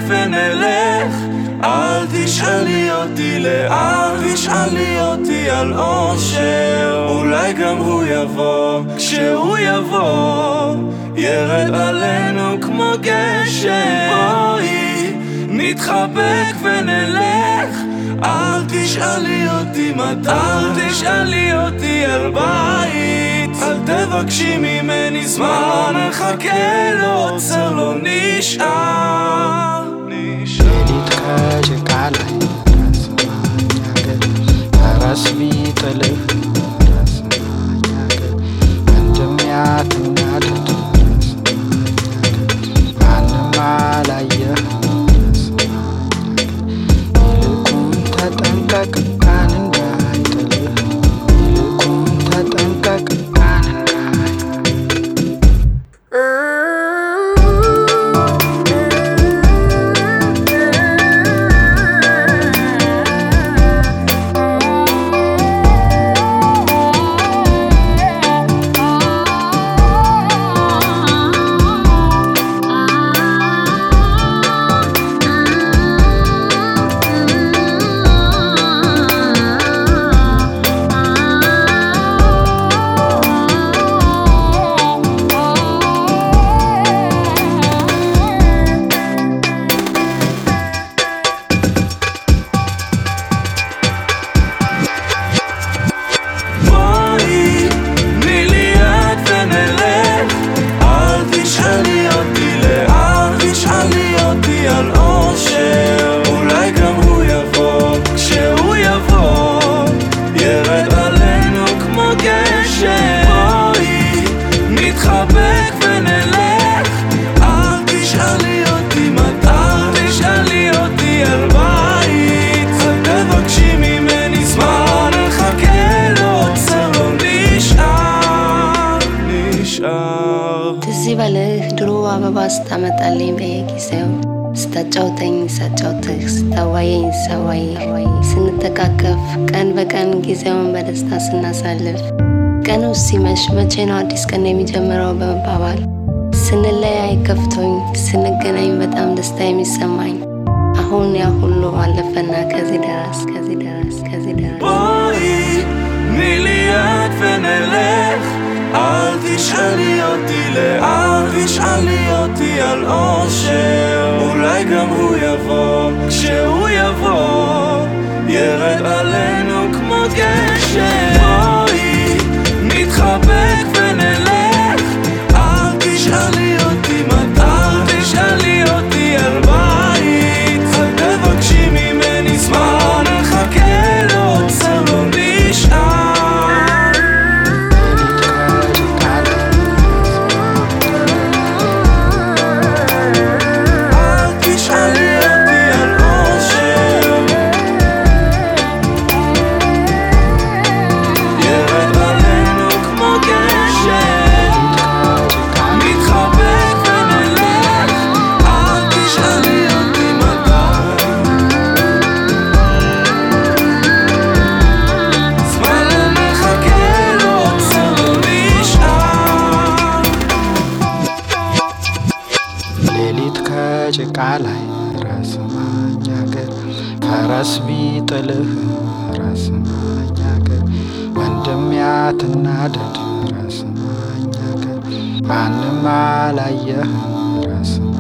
ונלך אל תשאלי אותי לאן, תשאלי אותי על אושר. אולי גם הוא יבוא, כשהוא יבוא ירד עלינו כמו גשם. בואי נתחבק ונלך אל תשאלי אותי מתי, אל תשאלי אותי על בית. אל תבקשי ממני זמן, לא נחכה לו, עוצר לא נשאר. ሌሊት ከጭቃ ላይ ራስ ማኛገር ፈረስ ቢጥልህ ራስ ማኛገር እንደሚያትናድድ ራስ ማኛገር ማንም አላየህ ራስ ማኛገር ይልቁን ተጠንቀቅ ቀን እንዳይጥልህ ይልቁን ተጠንቀቅ ቀን ትዝ ይበልህ ድሮ አበባ ስታመጣልኝ በየጊዜው ስታጫውተኝ ሳጫውትህ ስታዋየኝ ሳዋይህ ስንተቃቀፍ ቀን በቀን ጊዜውን በደስታ ስናሳልፍ ቀኑ ሲመሽ መቼ ነው አዲስ ቀን የሚጀምረው በመባባል ስንለያይ ከፍቶኝ ስንገናኝ በጣም ደስታ የሚሰማኝ አሁን ያ ሁሉ አለፈና ከዚህ ደረስ בואי תני לי יד ונלך אל תשאלי אותי לאן, תשאלי אותי על אושר. אולי גם הוא יבוא, כשהוא יבוא ירד עלינו כמו גשם. בואי נתחבק ונלך אל תשאלי אותי מתי, אל תשאלי אותי על בית. אל תבקשי ממני זמן, נחכה לו, עוצר לא נשאר. ጭቃ ላይ ራስ ማኛገር ፈረስ ቢጥልህ ራስ ማኛገር ወንድም ያትናደድ ራስ ማኛገር ማንም አላየህ ራስ